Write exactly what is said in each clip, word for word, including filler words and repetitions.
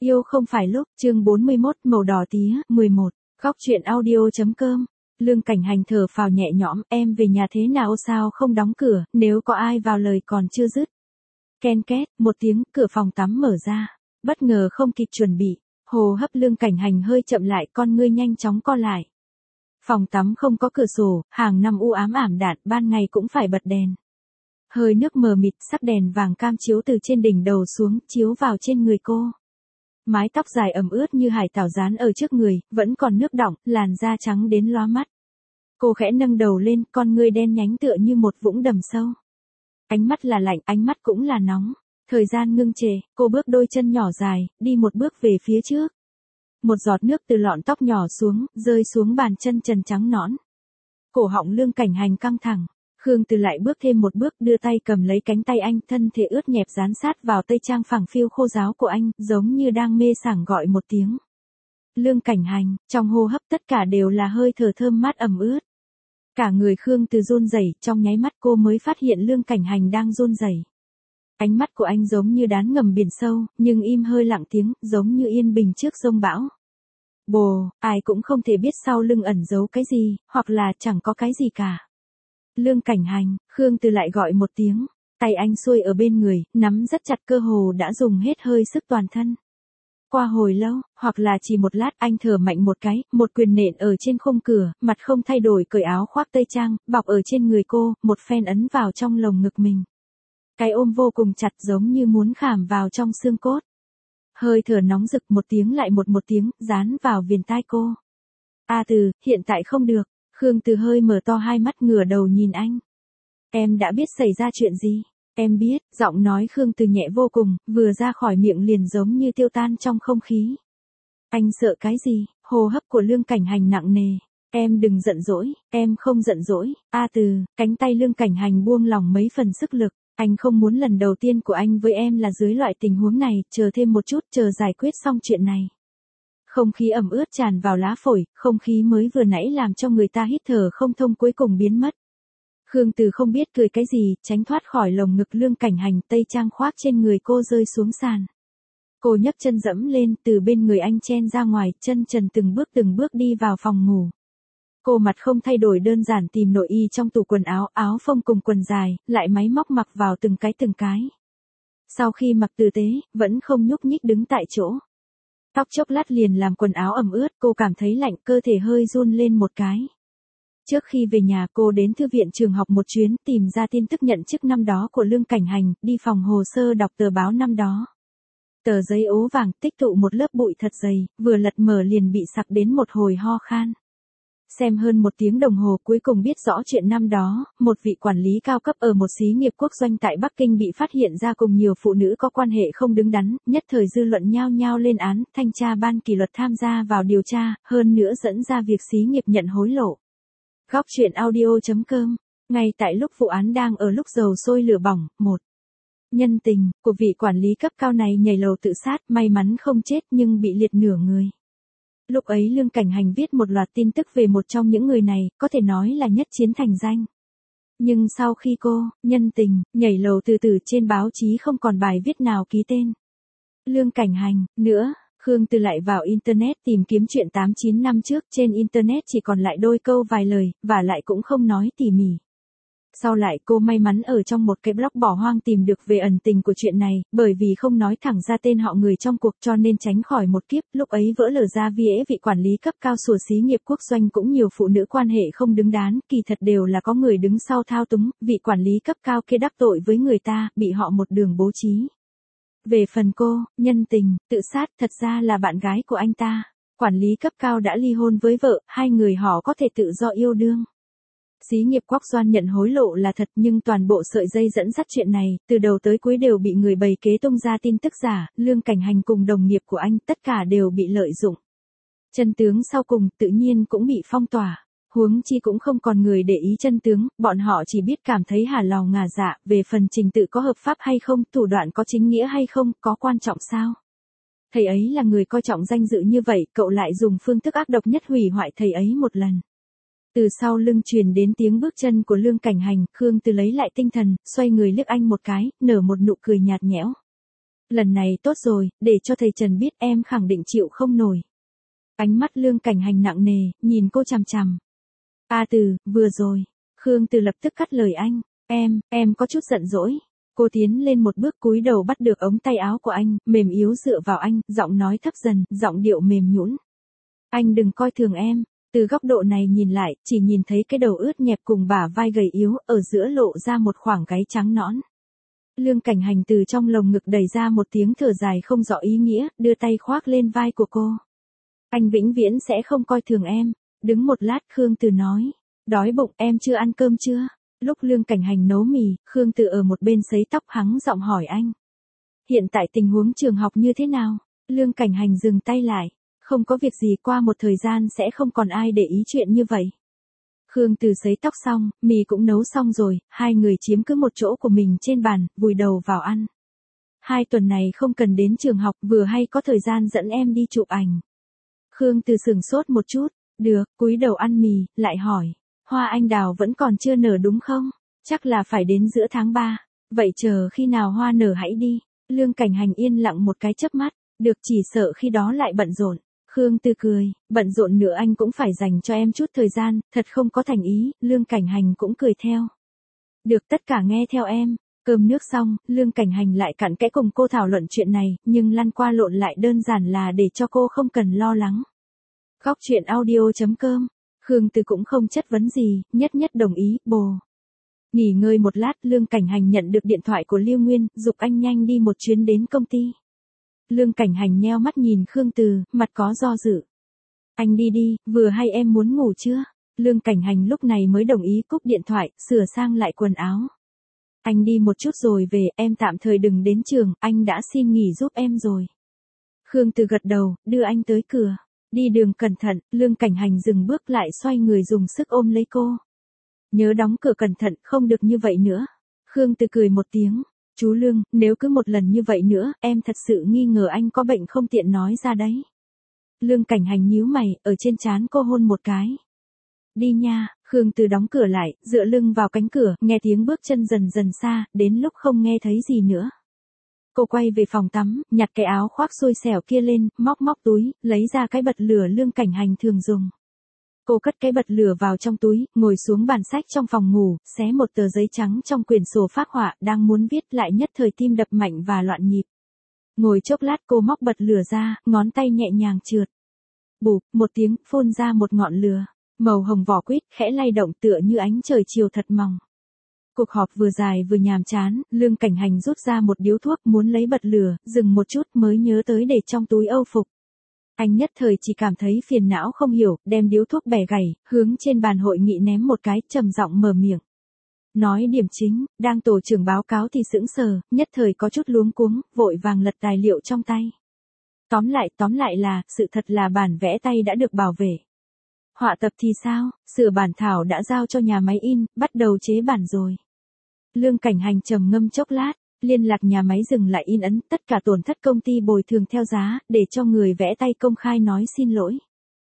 Yêu không phải lúc, chương bốn mươi mốt, màu đỏ tía, mười một, góc truyện audio.com. Lương Cảnh Hành thở phào nhẹ nhõm, em về nhà thế nào sao không đóng cửa, nếu có ai vào lời còn chưa dứt. Ken két, một tiếng, cửa phòng tắm mở ra. Bất ngờ không kịp chuẩn bị, hô hấp Lương Cảnh Hành hơi chậm lại, con ngươi nhanh chóng co lại. Phòng tắm không có cửa sổ, hàng năm u ám ảm đạm, ban ngày cũng phải bật đèn. Hơi nước mờ mịt, sắc đèn vàng cam chiếu từ trên đỉnh đầu xuống, chiếu vào trên người cô. Mái tóc dài ẩm ướt như hải tảo dán ở trước người, vẫn còn nước đọng, làn da trắng đến lóa mắt. Cô khẽ nâng đầu lên, con ngươi đen nhánh tựa như một vũng đầm sâu. Ánh mắt là lạnh, ánh mắt cũng là nóng. Thời gian ngưng trệ, cô bước đôi chân nhỏ dài, đi một bước về phía trước. Một giọt nước từ lọn tóc nhỏ xuống, rơi xuống bàn chân trần trắng nõn. Cổ họng Lương Cảnh Hành căng thẳng. Khương Từ lại bước thêm một bước, đưa tay cầm lấy cánh tay anh, thân thể ướt nhẹp dán sát vào tây trang phẳng phiu khô ráo của anh, giống như đang mê sảng gọi một tiếng. Lương Cảnh Hành, trong hô hấp tất cả đều là hơi thở thơm mát ẩm ướt. Cả người Khương Từ run rẩy, trong nháy mắt cô mới phát hiện Lương Cảnh Hành đang run rẩy. Ánh mắt của anh giống như đán ngầm biển sâu, nhưng im hơi lặng tiếng, giống như yên bình trước giông bão. Bồ, ai cũng không thể biết sau lưng ẩn giấu cái gì, hoặc là chẳng có cái gì cả. Lương Cảnh Hành, Khương Từ lại gọi một tiếng, tay anh xuôi ở bên người, nắm rất chặt, cơ hồ đã dùng hết hơi sức toàn thân. Qua hồi lâu, hoặc là chỉ một lát, anh thở mạnh một cái, một quyền nện ở trên khung cửa, mặt không thay đổi cởi áo khoác tây trang, bọc ở trên người cô, một phen ấn vào trong lồng ngực mình. Cái ôm vô cùng chặt, giống như muốn khảm vào trong xương cốt. Hơi thở nóng rực, một tiếng lại một một tiếng, dán vào viền tai cô. A Từ, hiện tại không được. Khương Từ hơi mở to hai mắt, ngửa đầu nhìn anh. Em đã biết xảy ra chuyện gì? Em biết, giọng nói Khương Từ nhẹ vô cùng, vừa ra khỏi miệng liền giống như tiêu tan trong không khí. Anh sợ cái gì? Hô hấp của Lương Cảnh Hành nặng nề. Em đừng giận dỗi, em không giận dỗi. A Từ, cánh tay Lương Cảnh Hành buông lỏng mấy phần sức lực. Anh không muốn lần đầu tiên của anh với em là dưới loại tình huống này, chờ thêm một chút, chờ giải quyết xong chuyện này. Không khí ẩm ướt tràn vào lá phổi, không khí mới vừa nãy làm cho người ta hít thở không thông cuối cùng biến mất. Khương Từ không biết cười cái gì, tránh thoát khỏi lồng ngực Lương Cảnh Hành, tây trang khoác trên người cô rơi xuống sàn. Cô nhấc chân dẫm lên, từ bên người anh chen ra ngoài, chân trần từng bước từng bước đi vào phòng ngủ. Cô mặt không thay đổi, đơn giản tìm nội y trong tủ quần áo, áo phông cùng quần dài, lại máy móc mặc vào từng cái từng cái. Sau khi mặc tử tế, vẫn không nhúc nhích đứng tại chỗ. Tóc chốc lát liền làm quần áo ẩm ướt, cô cảm thấy lạnh, cơ thể hơi run lên một cái. Trước khi về nhà, cô đến thư viện trường học một chuyến, tìm ra tin tức nhận chức năm đó của Lương Cảnh Hành, đi phòng hồ sơ đọc tờ báo năm đó. Tờ giấy ố vàng, tích tụ một lớp bụi thật dày, vừa lật mở liền bị sặc đến một hồi ho khan. Xem hơn một tiếng đồng hồ, cuối cùng biết rõ chuyện năm đó, một vị quản lý cao cấp ở một xí nghiệp quốc doanh tại Bắc Kinh bị phát hiện ra cùng nhiều phụ nữ có quan hệ không đứng đắn, nhất thời dư luận nhao nhao lên án, thanh tra ban kỷ luật tham gia vào điều tra, hơn nữa dẫn ra việc xí nghiệp nhận hối lộ. Góc truyện audio.com, ngay tại lúc vụ án đang ở lúc dầu sôi lửa bỏng, một nhân tình của vị quản lý cấp cao này nhảy lầu tự sát, may mắn không chết nhưng bị liệt nửa người. Lúc ấy Lương Cảnh Hành viết một loạt tin tức về một trong những người này, có thể nói là nhất chiến thành danh. Nhưng sau khi cô, nhân tình, nhảy lầu từ từ, trên báo chí không còn bài viết nào ký tên Lương Cảnh Hành nữa. Khương Từ lại vào Internet tìm kiếm chuyện tám chín năm trước, trên Internet chỉ còn lại đôi câu vài lời, và lại cũng không nói tỉ mỉ. Sau lại cô may mắn ở trong một cái blog bỏ hoang tìm được về ẩn tình của chuyện này, bởi vì không nói thẳng ra tên họ người trong cuộc cho nên tránh khỏi một kiếp, lúc ấy vỡ lở ra vì ế vị quản lý cấp cao sủa xí nghiệp quốc doanh cũng nhiều phụ nữ quan hệ không đứng đắn, kỳ thật đều là có người đứng sau thao túng, vị quản lý cấp cao kia đắc tội với người ta, bị họ một đường bố trí. Về phần cô, nhân tình, tự sát, thật ra là bạn gái của anh ta. Quản lý cấp cao đã ly hôn với vợ, hai người họ có thể tự do yêu đương. Xí nghiệp quốc doanh nhận hối lộ là thật, nhưng toàn bộ sợi dây dẫn dắt chuyện này, từ đầu tới cuối đều bị người bày kế tung ra tin tức giả, Lương Cảnh Hành cùng đồng nghiệp của anh, tất cả đều bị lợi dụng. Chân tướng sau cùng, tự nhiên cũng bị phong tỏa. Huống chi cũng không còn người để ý chân tướng, bọn họ chỉ biết cảm thấy hà lòng ngả dạ, về phần trình tự có hợp pháp hay không, thủ đoạn có chính nghĩa hay không, có quan trọng sao? Thầy ấy là người coi trọng danh dự như vậy, cậu lại dùng phương thức ác độc nhất hủy hoại thầy ấy một lần. Từ sau lưng truyền đến tiếng bước chân của Lương Cảnh Hành, Khương Từ lấy lại tinh thần, xoay người liếc anh một cái, nở một nụ cười nhạt nhẽo. Lần này tốt rồi, để cho thầy Trần biết em khẳng định chịu không nổi. Ánh mắt Lương Cảnh Hành nặng nề, nhìn cô chằm chằm. A Từ, vừa rồi. Khương Từ lập tức cắt lời anh. Em, em có chút giận dỗi. Cô tiến lên một bước cúi đầu bắt được ống tay áo của anh, mềm yếu dựa vào anh, giọng nói thấp dần, giọng điệu mềm nhũn. Anh đừng coi thường em. Từ góc độ này nhìn lại, chỉ nhìn thấy cái đầu ướt nhẹp cùng bả vai gầy yếu, ở giữa lộ ra một khoảng gáy trắng nõn. Lương Cảnh Hành từ trong lồng ngực đẩy ra một tiếng thở dài không rõ ý nghĩa, đưa tay khoác lên vai của cô. Anh vĩnh viễn sẽ không coi thường em. Đứng một lát Khương Từ nói. Đói bụng, em chưa ăn cơm chưa? Lúc Lương Cảnh Hành nấu mì, Khương Từ ở một bên sấy tóc hắng giọng hỏi anh. Hiện tại tình huống trường học như thế nào? Lương Cảnh Hành dừng tay lại. Không có việc gì, qua một thời gian sẽ không còn ai để ý chuyện như vậy. Khương Từ sấy tóc xong, mì cũng nấu xong rồi, hai người chiếm cứ một chỗ của mình trên bàn, vùi đầu vào ăn. Hai tuần này không cần đến trường học, vừa hay có thời gian dẫn em đi chụp ảnh. Khương Từ sửng sốt một chút, được, cúi đầu ăn mì, lại hỏi, hoa anh đào vẫn còn chưa nở đúng không? Chắc là phải đến giữa tháng ba, vậy chờ khi nào hoa nở hãy đi. Lương Cảnh Hành yên lặng một cái chớp mắt, được, chỉ sợ khi đó lại bận rộn. Khương Từ cười, bận rộn nữa anh cũng phải dành cho em chút thời gian, thật không có thành ý. Lương Cảnh Hành cũng cười theo. Được, tất cả nghe theo em. Cơm nước xong, Lương Cảnh Hành lại cặn kẽ cùng cô thảo luận chuyện này, nhưng lăn qua lộn lại đơn giản là để cho cô không cần lo lắng. Góc truyện audio chấm com. Khương Từ cũng không chất vấn gì, nhất nhất đồng ý, bồ. Nghỉ ngơi một lát, Lương Cảnh Hành nhận được điện thoại của Lưu Nguyên, giục anh nhanh đi một chuyến đến công ty. Lương Cảnh Hành nheo mắt nhìn Khương Từ, mặt có do dự. Anh đi đi, vừa hay em muốn ngủ chưa? Lương Cảnh Hành lúc này mới đồng ý cúp điện thoại, sửa sang lại quần áo. Anh đi một chút rồi về, em tạm thời đừng đến trường, anh đã xin nghỉ giúp em rồi. Khương Từ gật đầu, đưa anh tới cửa. Đi đường cẩn thận, Lương Cảnh Hành dừng bước lại xoay người dùng sức ôm lấy cô. Nhớ đóng cửa cẩn thận, không được như vậy nữa. Khương Từ cười một tiếng. Chú Lương, nếu cứ một lần như vậy nữa, em thật sự nghi ngờ anh có bệnh không tiện nói ra đấy. Lương Cảnh Hành nhíu mày, ở trên trán cô hôn một cái. Đi nha. Khương Từ đóng cửa lại, dựa lưng vào cánh cửa, nghe tiếng bước chân dần dần xa, đến lúc không nghe thấy gì nữa. Cô quay về phòng tắm, nhặt cái áo khoác xôi xẻo kia lên, móc móc túi, lấy ra cái bật lửa Lương Cảnh Hành thường dùng. Cô cất cái bật lửa vào trong túi, ngồi xuống bàn sách trong phòng ngủ, xé một tờ giấy trắng trong quyển sổ phác họa, đang muốn viết lại nhất thời tim đập mạnh và loạn nhịp. Ngồi chốc lát cô móc bật lửa ra, ngón tay nhẹ nhàng trượt. Bụp, một tiếng, phun ra một ngọn lửa. Màu hồng vỏ quýt, khẽ lay động tựa như ánh trời chiều thật mỏng. Cuộc họp vừa dài vừa nhàm chán, Lương Cảnh Hành rút ra một điếu thuốc muốn lấy bật lửa, dừng một chút mới nhớ tới để trong túi âu phục. Anh nhất thời chỉ cảm thấy phiền não không hiểu, đem điếu thuốc bẻ gãy, hướng trên bàn hội nghị ném một cái, trầm giọng mở miệng. Nói điểm chính, đang tổ trưởng báo cáo thì sững sờ, nhất thời có chút luống cuống, vội vàng lật tài liệu trong tay. Tóm lại, tóm lại là, sự thật là bản vẽ tay đã được bảo vệ. Họa tập thì sao, sửa bản thảo đã giao cho nhà máy in, bắt đầu chế bản rồi. Lương Cảnh Hành trầm ngâm chốc lát, liên lạc nhà máy dừng lại in ấn, tất cả tổn thất công ty bồi thường theo giá, để cho người vẽ tay công khai nói xin lỗi.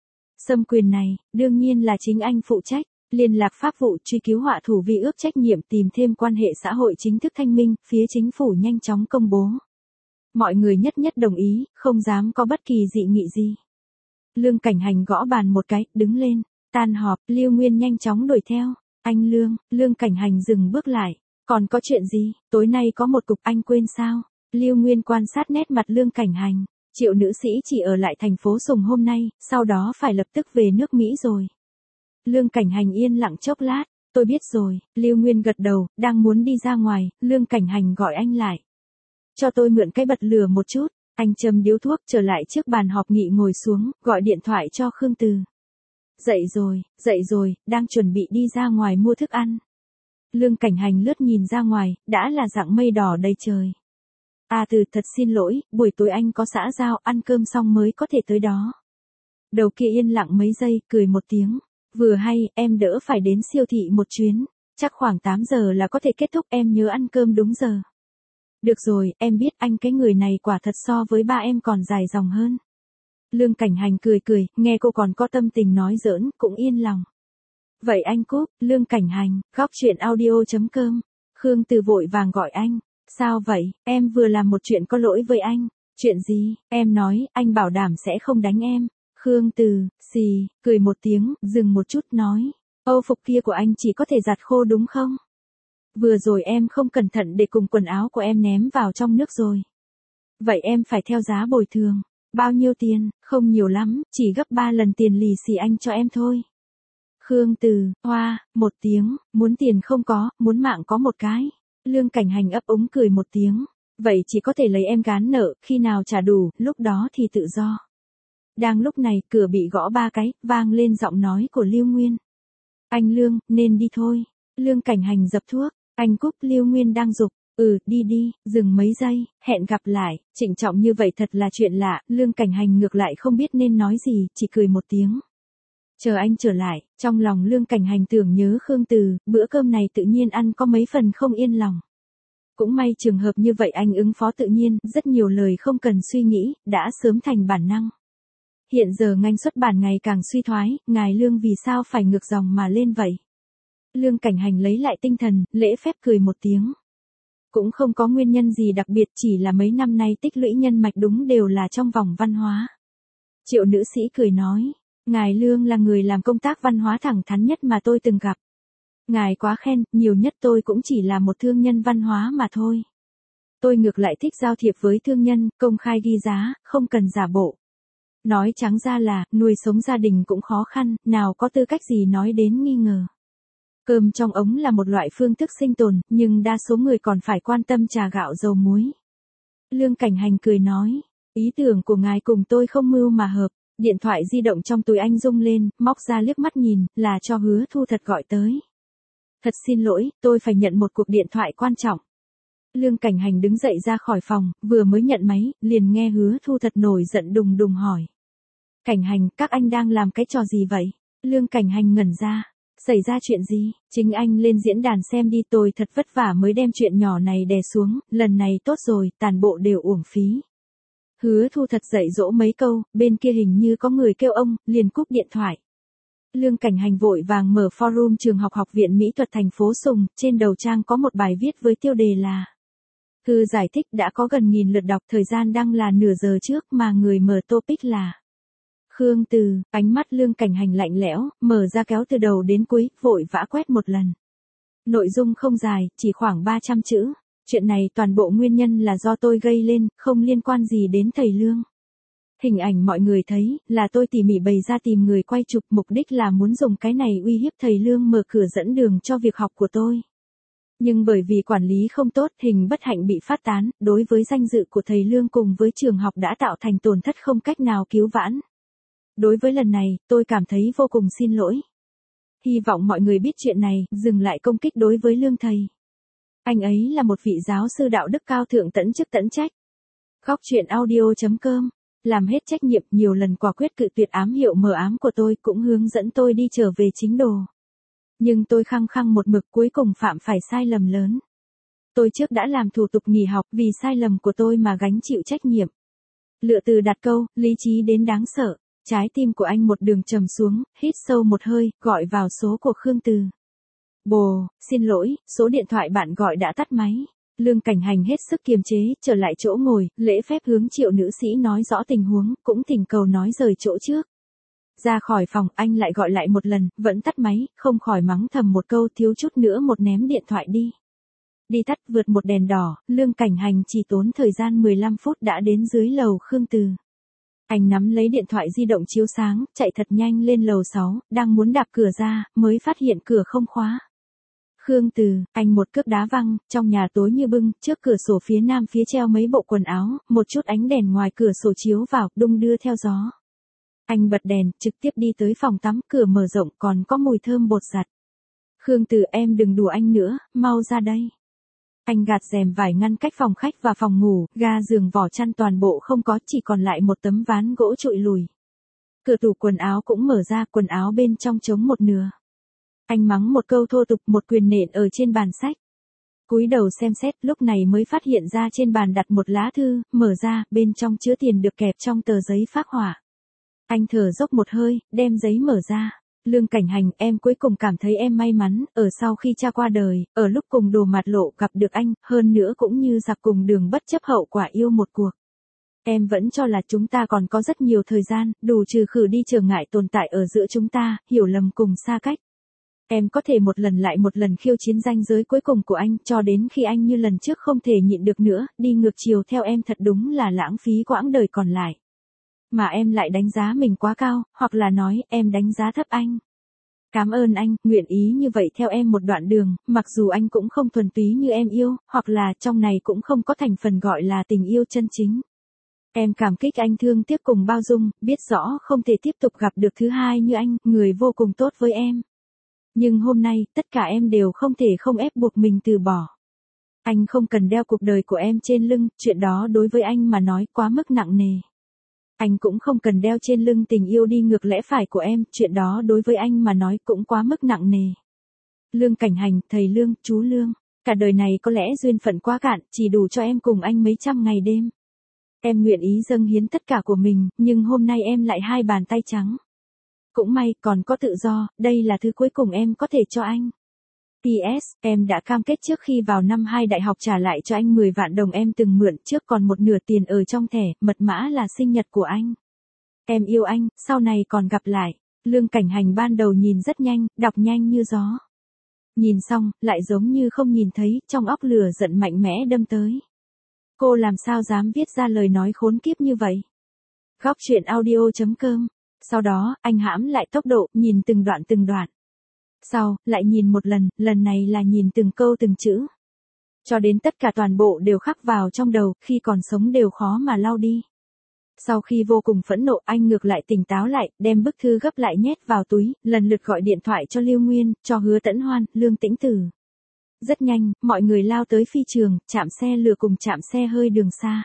Xâm quyền này, đương nhiên là chính anh phụ trách, liên lạc pháp vụ truy cứu họa thủ vi ước trách nhiệm tìm thêm quan hệ xã hội chính thức thanh minh, phía chính phủ nhanh chóng công bố. Mọi người nhất nhất đồng ý, không dám có bất kỳ dị nghị gì. Lương Cảnh Hành gõ bàn một cái, đứng lên, tan họp, Lưu Nguyên nhanh chóng đuổi theo. Anh Lương, Lương Cảnh Hành dừng bước lại. Còn có chuyện gì, tối nay có một cục anh quên sao? Lưu Nguyên quan sát nét mặt Lương Cảnh Hành. Triệu nữ sĩ chỉ ở lại thành phố Sùng hôm nay, sau đó phải lập tức về nước Mỹ rồi. Lương Cảnh Hành yên lặng chốc lát, tôi biết rồi. Lưu Nguyên gật đầu, đang muốn đi ra ngoài, Lương Cảnh Hành gọi anh lại. Cho tôi mượn cái bật lửa một chút. Anh châm điếu thuốc trở lại trước bàn họp nghị ngồi xuống, gọi điện thoại cho Khương Từ. Dậy rồi, dậy rồi, đang chuẩn bị đi ra ngoài mua thức ăn. Lương Cảnh Hành lướt nhìn ra ngoài, đã là dạng mây đỏ đầy trời. À Từ, thật xin lỗi, buổi tối anh có xã giao, ăn cơm xong mới có thể tới đó. Đầu kia yên lặng mấy giây, cười một tiếng. Vừa hay, em đỡ phải đến siêu thị một chuyến. Chắc khoảng tám giờ là có thể kết thúc, em nhớ ăn cơm đúng giờ. Được rồi, em biết anh cái người này quả thật so với ba em còn dài dòng hơn. Lương Cảnh Hành cười cười, nghe cô còn có tâm tình nói giỡn, cũng yên lòng. Vậy anh cúp, Lương Cảnh Hành, góc truyện audio chấm com. Khương Từ vội vàng gọi anh. Sao vậy, em vừa làm một chuyện có lỗi với anh. Chuyện gì, em nói, anh bảo đảm sẽ không đánh em. Khương Từ, xì, cười một tiếng, dừng một chút nói. Âu phục kia của anh chỉ có thể giặt khô đúng không? Vừa rồi em không cẩn thận để cùng quần áo của em ném vào trong nước rồi. Vậy em phải theo giá bồi thường. Bao nhiêu tiền? Không nhiều lắm, chỉ gấp ba lần tiền lì xì anh cho em thôi. Khương Từ, hoa, một tiếng, muốn tiền không có, muốn mạng có một cái. Lương Cảnh Hành ấp úng cười một tiếng. Vậy chỉ có thể lấy em gán nợ, khi nào trả đủ, lúc đó thì tự do. Đang lúc này, cửa bị gõ ba cái, vang lên giọng nói của Lưu Nguyên. Anh Lương, nên đi thôi. Lương Cảnh Hành dập thuốc, anh cúp. Lưu Nguyên đang giục. Ừ, đi đi, dừng mấy giây, hẹn gặp lại. Trịnh trọng như vậy thật là chuyện lạ. Lương Cảnh Hành ngược lại không biết nên nói gì, chỉ cười một tiếng. Chờ anh trở lại, trong lòng Lương Cảnh Hành tưởng nhớ Khương Từ, bữa cơm này tự nhiên ăn có mấy phần không yên lòng. Cũng may trường hợp như vậy anh ứng phó tự nhiên, rất nhiều lời không cần suy nghĩ, đã sớm thành bản năng. Hiện giờ ngành xuất bản ngày càng suy thoái, ngài Lương vì sao phải ngược dòng mà lên vậy? Lương Cảnh Hành lấy lại tinh thần, lễ phép cười một tiếng. Cũng không có nguyên nhân gì đặc biệt, chỉ là mấy năm nay tích lũy nhân mạch đúng đều là trong vòng văn hóa. Triệu nữ sĩ cười nói, ngài Lương là người làm công tác văn hóa thẳng thắn nhất mà tôi từng gặp. Ngài quá khen, nhiều nhất tôi cũng chỉ là một thương nhân văn hóa mà thôi. Tôi ngược lại thích giao thiệp với thương nhân, công khai ghi giá, không cần giả bộ. Nói trắng ra là, nuôi sống gia đình cũng khó khăn, nào có tư cách gì nói đến nghi ngờ. Cơm trong ống là một loại phương thức sinh tồn, nhưng đa số người còn phải quan tâm trà gạo dầu muối. Lương Cảnh Hành cười nói, ý tưởng của ngài cùng tôi không mưu mà hợp. Điện thoại di động trong túi anh rung lên, móc ra liếc mắt nhìn, là cho Hứa Thu Thật gọi tới. Thật xin lỗi, tôi phải nhận một cuộc điện thoại quan trọng. Lương Cảnh Hành đứng dậy ra khỏi phòng, vừa mới nhận máy, liền nghe Hứa Thu Thật nổi giận đùng đùng hỏi. Cảnh Hành, các anh đang làm cái trò gì vậy? Lương Cảnh Hành ngẩn ra. Xảy ra chuyện gì? Chính anh lên diễn đàn xem đi, tôi thật vất vả mới đem chuyện nhỏ này đè xuống, lần này tốt rồi, toàn bộ đều uổng phí. Hứa Thu Thật dạy dỗ mấy câu, bên kia hình như có người kêu ông, liền cúp điện thoại. Lương Cảnh Hành vội vàng mở forum trường học Học viện Mỹ thuật thành phố Sùng, trên đầu trang có một bài viết với tiêu đề là Thư giải thích đã có gần nghìn lượt đọc, thời gian đăng là nửa giờ trước mà người mở topic là Khương Từ. Ánh mắt Lương Cảnh Hành lạnh lẽo, mở ra kéo từ đầu đến cuối, vội vã quét một lần. Nội dung không dài, chỉ khoảng ba trăm chữ. Chuyện này toàn bộ nguyên nhân là do tôi gây lên, không liên quan gì đến thầy Lương. Hình ảnh mọi người thấy, là tôi tỉ mỉ bày ra tìm người quay chụp, mục đích là muốn dùng cái này uy hiếp thầy Lương mở cửa dẫn đường cho việc học của tôi. Nhưng bởi vì quản lý không tốt, hình bất hạnh bị phát tán, đối với danh dự của thầy Lương cùng với trường học đã tạo thành tổn thất không cách nào cứu vãn. Đối với lần này, tôi cảm thấy vô cùng xin lỗi. Hy vọng mọi người biết chuyện này, dừng lại công kích đối với Lương thầy. Anh ấy là một vị giáo sư đạo đức cao thượng tận chức tận trách. Góc truyện audio chấm com làm hết trách nhiệm, nhiều lần quả quyết cự tuyệt ám hiệu mờ ám của tôi, cũng hướng dẫn tôi đi trở về chính đồ. Nhưng tôi khăng khăng một mực, cuối cùng phạm phải sai lầm lớn. Tôi trước đã làm thủ tục nghỉ học, vì sai lầm của tôi mà gánh chịu trách nhiệm. Lựa từ đặt câu, lý trí đến đáng sợ. Trái tim của anh một đường trầm xuống, hít sâu một hơi, gọi vào số của Khương Từ. Bồ, xin lỗi, số điện thoại bạn gọi đã tắt máy. Lương Cảnh Hành hết sức kiềm chế, trở lại chỗ ngồi, lễ phép hướng Triệu nữ sĩ nói rõ tình huống, cũng thỉnh cầu nói rời chỗ trước. Ra khỏi phòng, anh lại gọi lại một lần, vẫn tắt máy, không khỏi mắng thầm một câu, thiếu chút nữa một ném điện thoại đi. Đi tắt vượt một đèn đỏ, Lương Cảnh Hành chỉ tốn thời gian mười lăm phút đã đến dưới lầu Khương Từ. Anh nắm lấy điện thoại di động chiếu sáng, chạy thật nhanh lên lầu sáu, đang muốn đạp cửa ra, mới phát hiện cửa không khóa. Khương Từ, anh một cước đá văng, trong nhà tối như bưng, trước cửa sổ phía nam phía treo mấy bộ quần áo, một chút ánh đèn ngoài cửa sổ chiếu vào, đung đưa theo gió. Anh bật đèn, trực tiếp đi tới phòng tắm, cửa mở rộng còn có mùi thơm bột giặt. Khương Từ, em đừng đùa anh nữa, mau ra đây. Anh gạt rèm vải ngăn cách phòng khách và phòng ngủ, ga giường vỏ chăn toàn bộ không có, chỉ còn lại một tấm ván gỗ trụi lùi. Cửa tủ quần áo cũng mở ra, quần áo bên trong trống một nửa. Anh mắng một câu thô tục, một quyền nện ở trên bàn sách. Cúi đầu xem xét, lúc này mới phát hiện ra trên bàn đặt một lá thư, mở ra, bên trong chứa tiền được kẹp trong tờ giấy phác họa. Anh thở dốc một hơi, đem giấy mở ra. Lương Cảnh Hành, em cuối cùng cảm thấy em may mắn, ở sau khi cha qua đời, ở lúc cùng đồ mặt lộ gặp được anh, hơn nữa cũng như giặc cùng đường bất chấp hậu quả yêu một cuộc. Em vẫn cho là chúng ta còn có rất nhiều thời gian, đủ trừ khử đi trở ngại tồn tại ở giữa chúng ta, hiểu lầm cùng xa cách. Em có thể một lần lại một lần khiêu chiến ranh giới cuối cùng của anh, cho đến khi anh như lần trước không thể nhịn được nữa, đi ngược chiều theo em thật đúng là lãng phí quãng đời còn lại. Mà em lại đánh giá mình quá cao, hoặc là nói, em đánh giá thấp anh. Cảm ơn anh, nguyện ý như vậy theo em một đoạn đường, mặc dù anh cũng không thuần túy như em yêu, hoặc là trong này cũng không có thành phần gọi là tình yêu chân chính. Em cảm kích anh thương tiếc cùng bao dung, biết rõ không thể tiếp tục gặp được thứ hai như anh, người vô cùng tốt với em. Nhưng hôm nay, tất cả em đều không thể không ép buộc mình từ bỏ. Anh không cần đeo cuộc đời của em trên lưng, chuyện đó đối với anh mà nói quá mức nặng nề. Anh cũng không cần đeo trên lưng tình yêu đi ngược lẽ phải của em, chuyện đó đối với anh mà nói cũng quá mức nặng nề. Lương Cảnh Hành, thầy Lương, chú Lương, cả đời này có lẽ duyên phận quá cạn, chỉ đủ cho em cùng anh mấy trăm ngày đêm. Em nguyện ý dâng hiến tất cả của mình, nhưng hôm nay em lại hai bàn tay trắng. Cũng may, còn có tự do, đây là thứ cuối cùng em có thể cho anh. pê ét, em đã cam kết trước khi vào năm hai đại học trả lại cho anh mười vạn đồng em từng mượn, trước còn một nửa tiền ở trong thẻ, mật mã là sinh nhật của anh. Em yêu anh, sau này còn gặp lại. Lương Cảnh Hành ban đầu nhìn rất nhanh, đọc nhanh như gió. Nhìn xong, lại giống như không nhìn thấy, trong óc lửa giận mạnh mẽ đâm tới. Cô làm sao dám viết ra lời nói khốn kiếp như vậy? Góc truyện audio chấm com. Sau đó, anh hãm lại tốc độ, nhìn từng đoạn từng đoạn. Sau, lại nhìn một lần, lần này là nhìn từng câu từng chữ. Cho đến tất cả toàn bộ đều khắc vào trong đầu, khi còn sống đều khó mà lau đi. Sau khi vô cùng phẫn nộ, anh ngược lại tỉnh táo lại, đem bức thư gấp lại nhét vào túi, lần lượt gọi điện thoại cho Lưu Nguyên, cho Hứa Tẫn Hoan, Lương Tĩnh Tử. Rất nhanh, mọi người lao tới phi trường, chạm xe lửa cùng chạm xe hơi đường xa.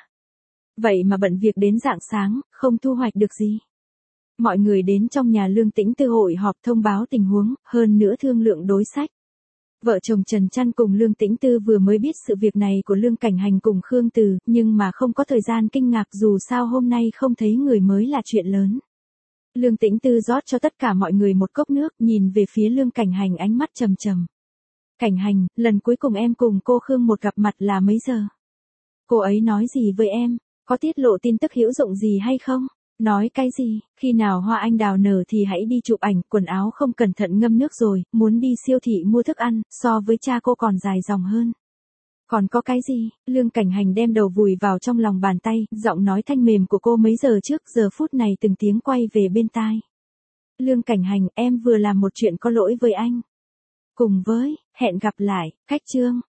Vậy mà bận việc đến rạng sáng, không thu hoạch được gì. Mọi người đến trong nhà Lương Tĩnh Tư hội họp thông báo tình huống, hơn nữa thương lượng đối sách. Vợ chồng Trần Trăn cùng Lương Tĩnh Tư vừa mới biết sự việc này của Lương Cảnh Hành cùng Khương Từ, nhưng mà không có thời gian kinh ngạc dù sao hôm nay không thấy người mới là chuyện lớn. Lương Tĩnh Tư rót cho tất cả mọi người một cốc nước, nhìn về phía Lương Cảnh Hành ánh mắt trầm trầm. Cảnh Hành, lần cuối cùng em cùng cô Khương một gặp mặt là mấy giờ? Cô ấy nói gì với em? Có tiết lộ tin tức hữu dụng gì hay không? Nói cái gì, khi nào hoa anh đào nở thì hãy đi chụp ảnh, quần áo không cẩn thận ngâm nước rồi, muốn đi siêu thị mua thức ăn, so với cha cô còn dài dòng hơn. Còn có cái gì, Lương Cảnh Hành đem đầu vùi vào trong lòng bàn tay, giọng nói thanh mềm của cô mấy giờ trước giờ phút này từng tiếng quay về bên tai. Lương Cảnh Hành, em vừa làm một chuyện có lỗi với anh. Cùng với, hẹn gặp lại, khách chương.